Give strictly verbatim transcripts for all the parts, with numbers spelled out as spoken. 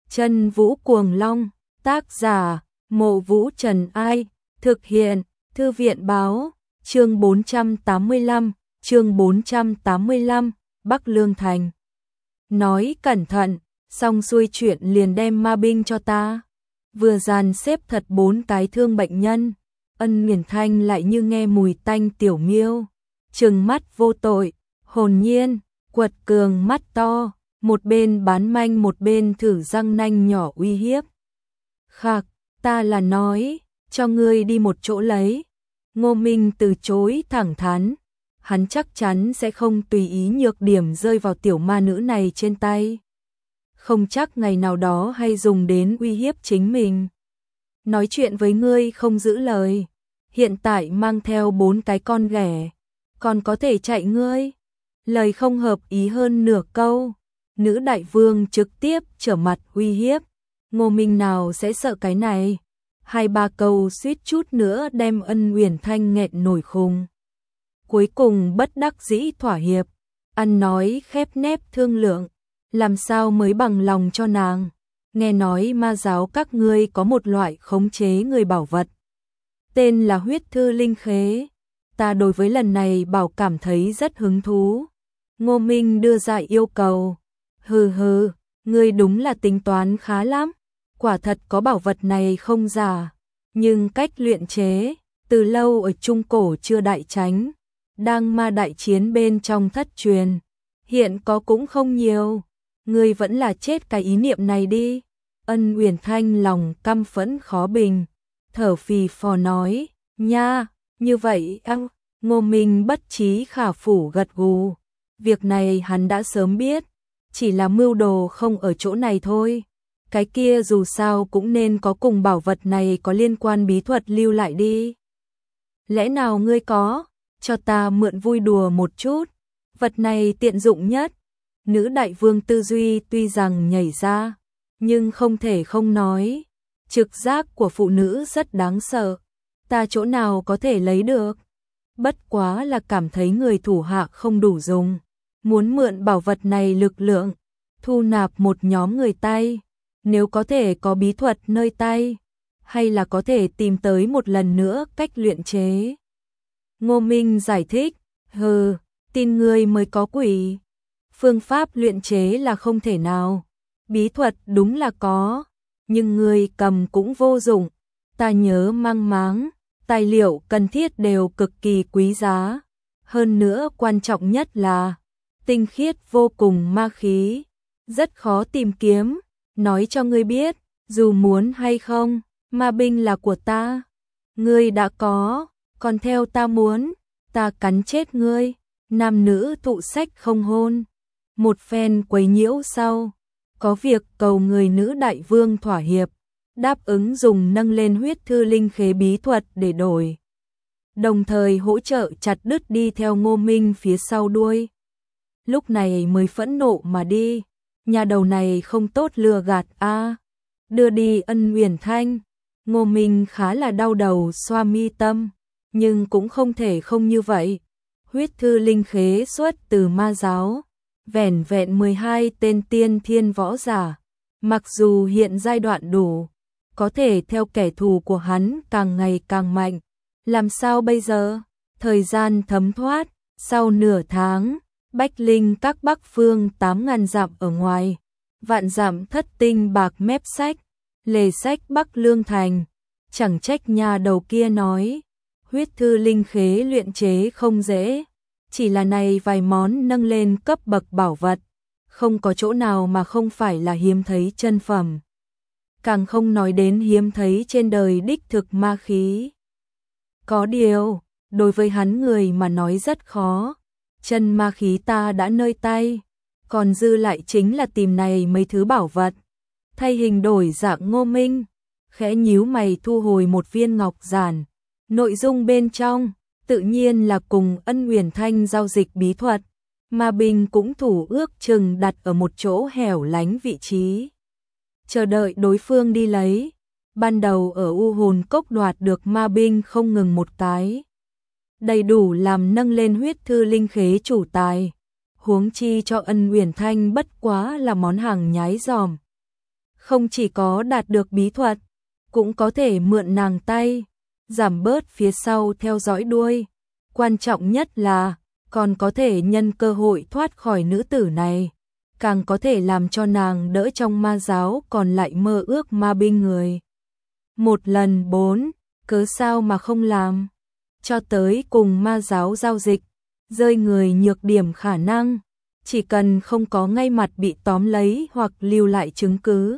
Chân Vũ Cuồng Long, tác giả, Mộ Vũ Trần Ai, thực hiện, Thư viện báo, chương bốn trăm tám mươi lăm, chương bốn trăm tám mươi lăm, Bắc Lương Thành. Nói cẩn thận, xong xuôi chuyện liền đem ma binh cho ta. Vừa dàn xếp thật bốn cái thương bệnh nhân, Ân Uyển Thanh lại như nghe mùi tanh tiểu miêu, trừng mắt vô tội, hồn nhiên, quật cường mắt to, một bên bán manh một bên thử răng nanh nhỏ uy hiếp. Khạc, ta là nói, cho ngươi đi một chỗ lấy. Ngô Minh từ chối thẳng thắn, hắn chắc chắn sẽ không tùy ý nhược điểm rơi vào tiểu ma nữ này trên tay. Không chắc ngày nào đó hay dùng đến uy hiếp chính mình. Nói chuyện với ngươi không giữ lời, hiện tại mang theo bốn cái con ghẻ, còn có thể chạy ngươi. Lời không hợp ý hơn nửa câu, nữ đại vương trực tiếp trở mặt uy hiếp. Ngô Minh nào sẽ sợ cái này? Hai ba câu suýt chút nữa đem Ân Uyển Thanh nghẹn nổi khùng. Cuối cùng bất đắc dĩ thỏa hiệp, ăn nói khép nép thương lượng, làm sao mới bằng lòng cho nàng. Nghe nói ma giáo các ngươi có một loại khống chế người bảo vật, tên là huyết thư linh khế. Ta đối với lần này bảo cảm thấy rất hứng thú. Ngô Minh đưa ra yêu cầu. Hừ hừ, ngươi đúng là tính toán khá lắm. Quả thật có bảo vật này không giả, nhưng cách luyện chế, từ lâu ở Trung Cổ chưa đại tránh, đang ma đại chiến bên trong thất truyền, hiện có cũng không nhiều. Ngươi vẫn là chết cái ý niệm này đi. Ân Uyển Thanh lòng căm phẫn khó bình, thở phì phò nói, nha, như vậy ăng. Ngô Minh bất trí khả phủ gật gù, việc này hắn đã sớm biết, chỉ là mưu đồ không ở chỗ này thôi. Cái kia dù sao cũng nên có cùng bảo vật này có liên quan bí thuật lưu lại đi. Lẽ nào ngươi có, cho ta mượn vui đùa một chút, vật này tiện dụng nhất. Nữ đại vương tư duy tuy rằng nhảy ra, nhưng không thể không nói, trực giác của phụ nữ rất đáng sợ, ta chỗ nào có thể lấy được. Bất quá là cảm thấy người thủ hạ không đủ dùng, muốn mượn bảo vật này lực lượng, thu nạp một nhóm người tay. Nếu có thể có bí thuật nơi tay, hay là có thể tìm tới một lần nữa cách luyện chế. Ngô Minh giải thích, hừ, tin ngươi mới có quỷ. Phương pháp luyện chế là không thể nào, bí thuật đúng là có, nhưng ngươi cầm cũng vô dụng. Ta nhớ mang máng, tài liệu cần thiết đều cực kỳ quý giá. Hơn nữa quan trọng nhất là, tinh khiết vô cùng ma khí, rất khó tìm kiếm. Nói cho ngươi biết, dù muốn hay không, ma binh là của ta. Ngươi đã có, còn theo ta muốn, ta cắn chết ngươi. Nam nữ thụ sách không hôn. Một phen quấy nhiễu sau, có việc cầu người nữ đại vương thỏa hiệp, đáp ứng dùng nâng lên huyết thư linh khế bí thuật để đổi. Đồng thời hỗ trợ chặt đứt đi theo Ngô Minh phía sau đuôi. Lúc này mới phẫn nộ mà đi. Nhà đầu này không tốt lừa gạt a. À. Đưa đi Ân Uyển Thanh, Ngô Minh khá là đau đầu xoa mi tâm, nhưng cũng không thể không như vậy. Huyết thư linh khế xuất từ ma giáo, vẻn vẹn mười hai tên tiên thiên võ giả, mặc dù hiện giai đoạn đủ, có thể theo kẻ thù của hắn càng ngày càng mạnh. Làm sao bây giờ? Thời gian thấm thoát, sau nửa tháng, Bách Linh các bắc phương tám ngàn dặm ở ngoài, vạn dặm thất tinh bạc mép sách, lề sách Bắc Lương Thành. Chẳng trách nhà đầu kia nói, huyết thư linh khế luyện chế không dễ, chỉ là này vài món nâng lên cấp bậc bảo vật, không có chỗ nào mà không phải là hiếm thấy chân phẩm. Càng không nói đến hiếm thấy trên đời đích thực ma khí. Có điều, đối với hắn người mà nói rất khó. Chân ma khí ta đã nơi tay, còn dư lại chính là tìm này mấy thứ bảo vật. Thay hình đổi dạng Ngô Minh, khẽ nhíu mày thu hồi một viên ngọc giản. Nội dung bên trong, tự nhiên là cùng Ân Uyển Thanh giao dịch bí thuật. Ma binh cũng thủ ước chừng đặt ở một chỗ hẻo lánh vị trí, chờ đợi đối phương đi lấy. Ban đầu ở U Hồn Cốc đoạt được ma binh không ngừng một cái, đầy đủ làm nâng lên huyết thư linh khế chủ tài, huống chi cho Ân Uyển Thanh bất quá là món hàng nhái giòm. Không chỉ có đạt được bí thuật, cũng có thể mượn nàng tay, giảm bớt phía sau theo dõi đuôi. Quan trọng nhất là, còn có thể nhân cơ hội thoát khỏi nữ tử này, càng có thể làm cho nàng đỡ trong ma giáo còn lại mơ ước ma binh người. Một lần bốn, cớ sao mà không làm, cho tới cùng ma giáo giao dịch, rơi người nhược điểm khả năng, chỉ cần không có ngay mặt bị tóm lấy hoặc lưu lại chứng cứ.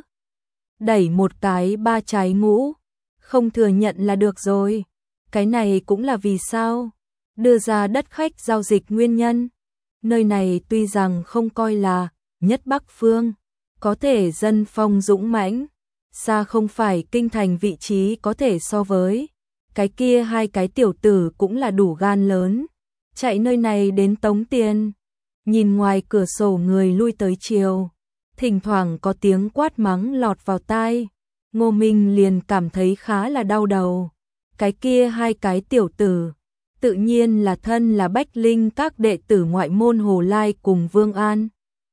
Đẩy một cái ba trái ngũ, không thừa nhận là được rồi. Cái này cũng là vì sao đưa ra đất khách giao dịch nguyên nhân. Nơi này tuy rằng không coi là nhất Bắc phương, có thể dân phong dũng mãnh, xa không phải kinh thành vị trí có thể so với. Cái kia hai cái tiểu tử cũng là đủ gan lớn, chạy nơi này đến tống tiền. Nhìn ngoài cửa sổ người lui tới chiều, thỉnh thoảng có tiếng quát mắng lọt vào tai, Ngô Minh liền cảm thấy khá là đau đầu. Cái kia hai cái tiểu tử, tự nhiên là thân là Bách Linh các đệ tử ngoại môn Hồ Lai cùng Vương An.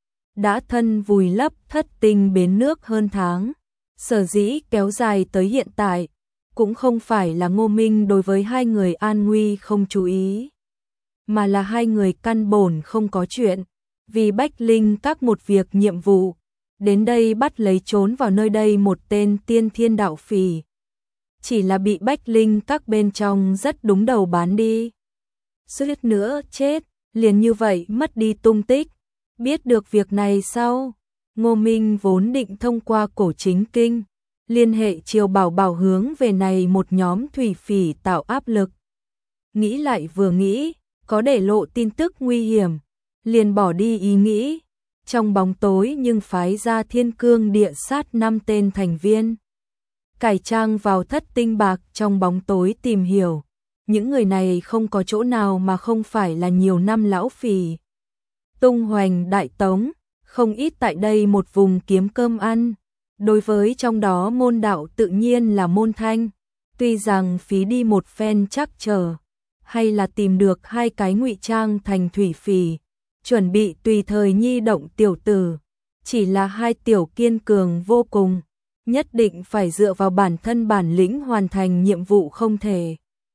Đã thân vùi lấp thất tinh bến nước hơn tháng, sở dĩ kéo dài tới hiện tại, cũng không phải là Ngô Minh đối với hai người an nguy không chú ý, mà là hai người căn bổn không có chuyện, vì Bách Linh các một việc nhiệm vụ, đến đây bắt lấy trốn vào nơi đây một tên tiên thiên đạo phỉ. Chỉ là bị Bách Linh các bên trong rất đúng đầu bán đi. Suýt nữa chết, liền như vậy mất đi tung tích. Biết được việc này sau, Ngô Minh vốn định thông qua cổ chính kinh, liên hệ Triều Bảo Bảo hướng về này một nhóm thủy phỉ tạo áp lực. Nghĩ lại vừa nghĩ, có để lộ tin tức nguy hiểm, liền bỏ đi ý nghĩ. Trong bóng tối nhưng phái ra Thiên Cương Địa Sát năm tên thành viên. Cải trang vào thất tinh bạc trong bóng tối tìm hiểu. Những người này không có chỗ nào mà không phải là nhiều năm lão phỉ. Tung hoành đại tống, không ít tại đây một vùng kiếm cơm ăn. Đối với trong đó môn đạo tự nhiên là môn thanh. Tuy rằng phí đi một phen chắc trở, hay là tìm được hai cái ngụy trang thành thủy phỉ, chuẩn bị tùy thời nhi động tiểu tử. Chỉ là hai tiểu kiên cường vô cùng, nhất định phải dựa vào bản thân bản lĩnh hoàn thành nhiệm vụ không thể.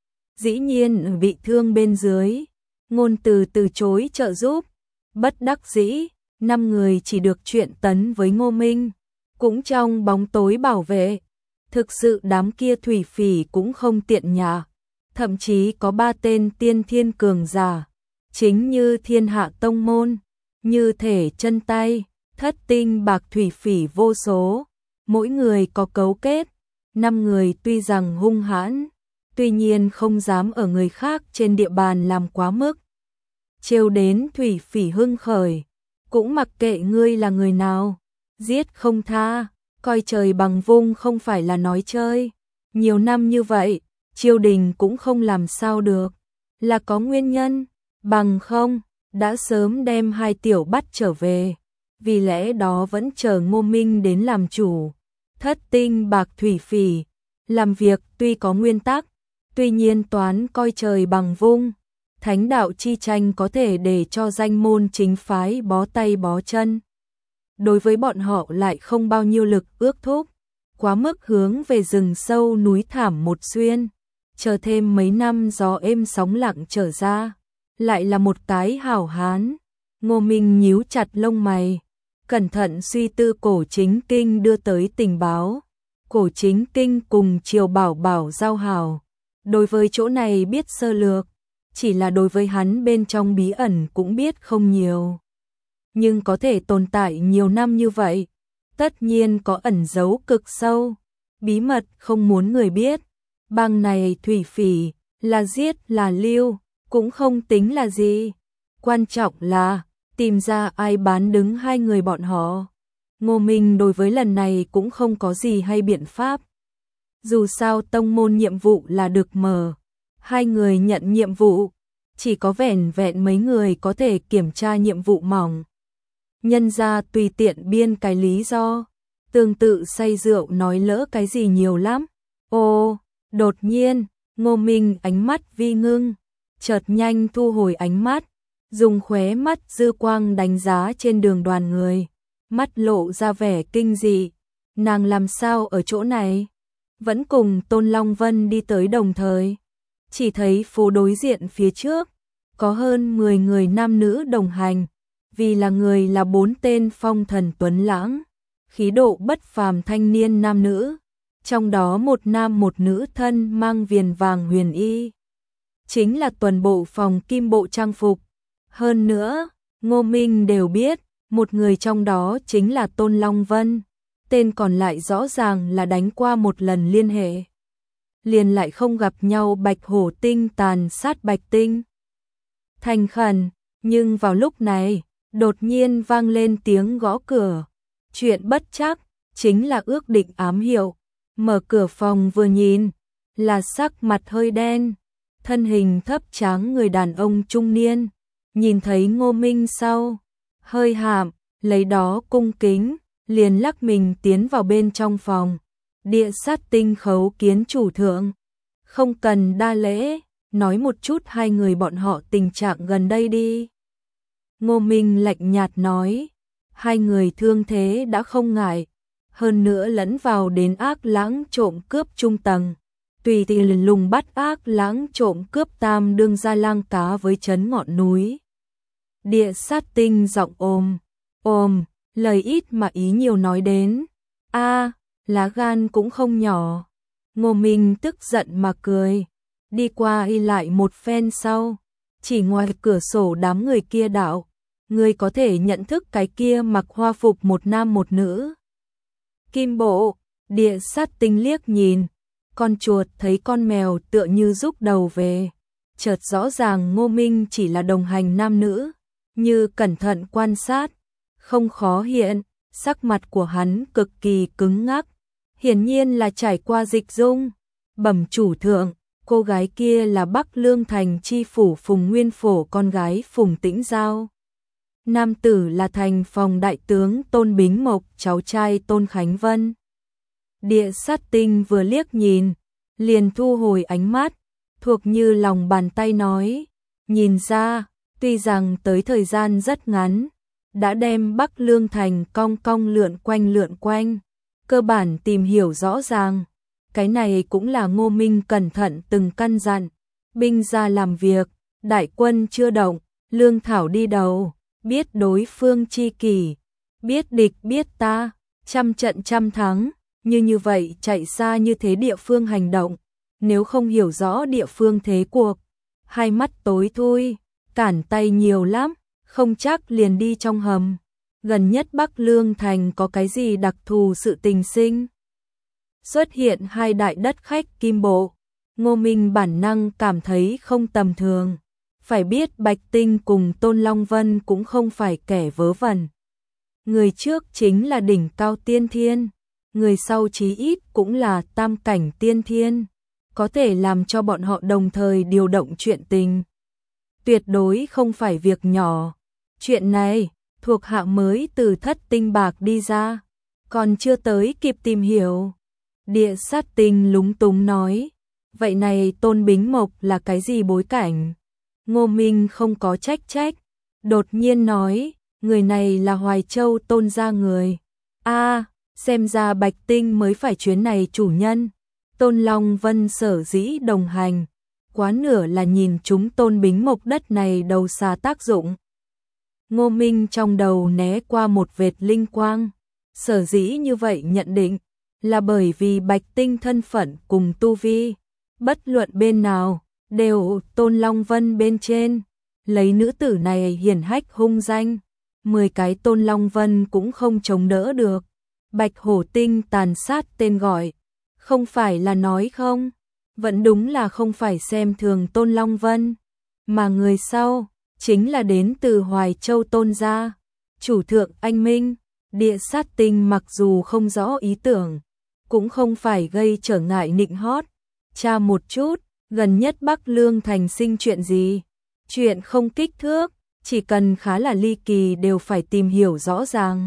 Dĩ nhiên bị thương bên dưới, ngôn từ từ chối trợ giúp, bất đắc dĩ, năm người chỉ được chuyện tấn với Ngô Minh, cũng trong bóng tối bảo vệ. Thực sự đám kia thủy phỉ cũng không tiện nhà, thậm chí có ba tên tiên thiên cường giả, chính như thiên hạ tông môn, như thể chân tay, thất tinh bạc thủy phỉ vô số, mỗi người có cấu kết. Năm người tuy rằng hung hãn, tuy nhiên không dám ở người khác trên địa bàn làm quá mức, trêu đến thủy phỉ hưng khởi, cũng mặc kệ ngươi là người nào, giết không tha, coi trời bằng vung không phải là nói chơi. Nhiều năm như vậy, triều đình cũng không làm sao được, là có nguyên nhân, bằng không, đã sớm đem hai tiểu bắt trở về, vì lẽ đó vẫn chờ Ngô Minh đến làm chủ. Thất tinh bạc thủy phỉ, làm việc tuy có nguyên tắc, tuy nhiên toán coi trời bằng vung, thánh đạo chi tranh có thể để cho danh môn chính phái bó tay bó chân. Đối với bọn họ lại không bao nhiêu lực ước thúc, quá mức hướng về rừng sâu núi thảm một xuyên, chờ thêm mấy năm gió êm sóng lặng trở ra, lại là một cái hảo hán. Ngô Minh nhíu chặt lông mày, cẩn thận suy tư cổ chính kinh đưa tới tình báo. Cổ chính kinh cùng Triều Bảo Bảo giao hảo, đối với chỗ này biết sơ lược, chỉ là đối với hắn bên trong bí ẩn cũng biết không nhiều. Nhưng có thể tồn tại nhiều năm như vậy, tất nhiên có ẩn dấu cực sâu, bí mật không muốn người biết. Bang này thủy phỉ, là giết là lưu, cũng không tính là gì. Quan trọng là, tìm ra ai bán đứng hai người bọn họ. Ngô Minh đối với lần này cũng không có gì hay biện pháp. Dù sao tông môn nhiệm vụ là được mở, hai người nhận nhiệm vụ, chỉ có vẻn vẹn mấy người có thể kiểm tra nhiệm vụ mỏng. Nhân ra tùy tiện biên cái lý do, tương tự say rượu nói lỡ cái gì nhiều lắm. Ô, đột nhiên, Ngô Minh ánh mắt vi ngưng, chợt nhanh thu hồi ánh mắt, dùng khóe mắt dư quang đánh giá trên đường đoàn người, mắt lộ ra vẻ kinh dị. nàng làm sao ở chỗ này? Vẫn cùng Tôn Long Vân đi tới đồng thời. Chỉ thấy phố đối diện phía trước, có hơn mười người nam nữ đồng hành, vì là người là bốn tên phong thần tuấn lãng, khí độ bất phàm thanh niên nam nữ, trong đó một nam một nữ thân mang viền vàng huyền y. Chính là tuần bộ phòng kim bộ trang phục. Hơn nữa, Ngô Minh đều biết, một người trong đó chính là Tôn Long Vân, tên còn lại rõ ràng là đánh qua một lần liên hệ. Liền lại không gặp nhau Bạch Hổ Tinh tàn sát Bạch Tinh. Thành khẩn, nhưng vào lúc này, đột nhiên vang lên tiếng gõ cửa. Chuyện bất chắc, chính là ước định ám hiệu. Mở cửa phòng vừa nhìn, là sắc mặt hơi đen, thân hình thấp tráng người đàn ông trung niên. Nhìn thấy Ngô Minh sau, hơi hàm, lấy đó cung kính, liền lắc mình tiến vào bên trong phòng. Địa sát tinh khấu kiến chủ thượng. Không cần đa lễ, nói một chút hai người bọn họ tình trạng gần đây đi. Ngô Minh lạnh nhạt nói, hai người thương thế đã không ngại, hơn nữa lẫn vào đến ác lãng trộm cướp trung tầng. Tùy thì lùng bắt ác lãng trộm cướp tam đương ra lang cá với chấn ngọn núi. Địa sát tinh giọng ôm, ôm, lời ít mà ý nhiều nói đến. A, lá gan cũng không nhỏ. Ngô Minh tức giận mà cười, đi qua y lại một phen sau, chỉ ngoài cửa sổ đám người kia đạo, người có thể nhận thức cái kia mặc hoa phục một nam một nữ. Kim bộ, địa sát tinh liếc nhìn, con chuột thấy con mèo tựa như rúc đầu về, chợt rõ ràng Ngô Minh chỉ là đồng hành nam nữ, như cẩn thận quan sát, không khó hiện, sắc mặt của hắn cực kỳ cứng ngắc, hiển nhiên là trải qua dịch dung. Bẩm chủ thượng, cô gái kia là Bắc Lương Thành chi phủ Phùng Nguyên Phổ con gái Phùng Tĩnh Giao. Nam tử là thành phòng đại tướng Tôn Bính Mộc, cháu trai Tôn Khánh Vân. Địa sát tinh vừa liếc nhìn, liền thu hồi ánh mắt, thuộc như lòng bàn tay nói, nhìn ra, tuy rằng tới thời gian rất ngắn, đã đem Bắc Lương Thành cong cong lượn quanh lượn quanh, cơ bản tìm hiểu rõ ràng. Cái này cũng là Ngô Minh cẩn thận từng căn dặn, binh ra làm việc, đại quân chưa động, lương thảo đi đầu, biết đối phương chi kỷ, biết địch biết ta, trăm trận trăm thắng, như như vậy chạy xa như thế địa phương hành động, nếu không hiểu rõ địa phương thế cuộc, hai mắt tối thui, cản tay nhiều lắm, không chắc liền đi trong hầm. Gần nhất Bắc Lương Thành có cái gì đặc thù sự tình sinh? Xuất hiện hai đại đất khách kim bộ, Ngô Minh bản năng cảm thấy không tầm thường. Phải biết Bạch Tinh cùng Tôn Long Vân cũng không phải kẻ vớ vẩn. Người trước chính là đỉnh cao tiên thiên, người sau chí ít cũng là tam cảnh tiên thiên, có thể làm cho bọn họ đồng thời điều động chuyện tình. Tuyệt đối không phải việc nhỏ. Chuyện này, thuộc hạ mới từ thất tinh bạc đi ra, còn chưa tới kịp tìm hiểu. Địa sát tinh lúng túng nói, vậy này Tôn Bính Mộc là cái gì bối cảnh? Ngô Minh không có trách trách, đột nhiên nói, người này là Hoài Châu Tôn gia người. A, xem ra Bạch Tinh mới phải chuyến này chủ nhân. Tôn Long Vân sở dĩ đồng hành, quá nửa là nhìn chúng Tôn Bính Mộc đất này đầu xa tác dụng. Ngô Minh trong đầu né qua một vệt linh quang, sở dĩ như vậy nhận định, là bởi vì Bạch Tinh thân phận cùng tu vi, bất luận bên nào, đều Tôn Long Vân bên trên, lấy nữ tử này hiển hách hung danh, mười cái Tôn Long Vân cũng không chống đỡ được. Bạch Hổ Tinh tàn sát tên gọi, không phải là nói không, vẫn đúng là không phải xem thường Tôn Long Vân, mà người sau, chính là đến từ Hoài Châu Tôn gia, chủ thượng anh minh. Địa sát tinh mặc dù không rõ ý tưởng, cũng không phải gây trở ngại nịnh hót, tra một chút, gần nhất Bắc Lương Thành sinh chuyện gì, chuyện không kích thước, chỉ cần khá là ly kỳ đều phải tìm hiểu rõ ràng.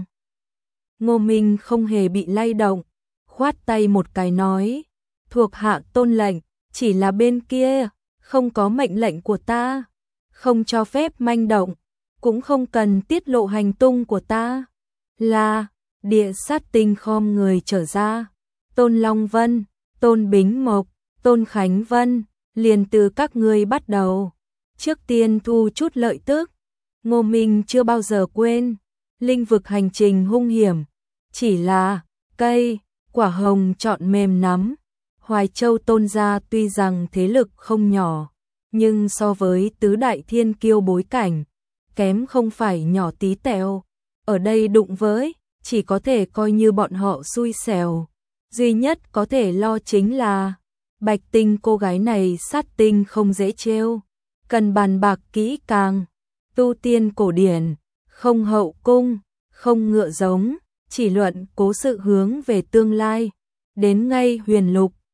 Ngô Minh không hề bị lay động, khoát tay một cái nói, thuộc hạ tôn lệnh, chỉ là bên kia, không có mệnh lệnh của ta, không cho phép manh động, cũng không cần tiết lộ hành tung của ta. Là, Địa sát tinh khom người trở ra. Tôn Long Vân, Tôn Bính Mộc, Tôn Khánh Vân, liền từ các ngươi bắt đầu. Trước tiên thu chút lợi tức. Ngô Minh chưa bao giờ quên. Linh vực hành trình hung hiểm. Chỉ là cây, quả hồng chọn mềm nắm. Hoài Châu Tôn gia tuy rằng thế lực không nhỏ, nhưng so với tứ đại thiên kiêu bối cảnh, kém không phải nhỏ tí tẹo. Ở đây đụng với, chỉ có thể coi như bọn họ xui xẻo. Duy nhất có thể lo chính là Bạch Tinh cô gái này sát tinh không dễ trêu, cần bàn bạc kỹ càng. Tu tiên cổ điển, không hậu cung, không ngựa giống, chỉ luận cố sự hướng về tương lai. Đến ngay huyền lục,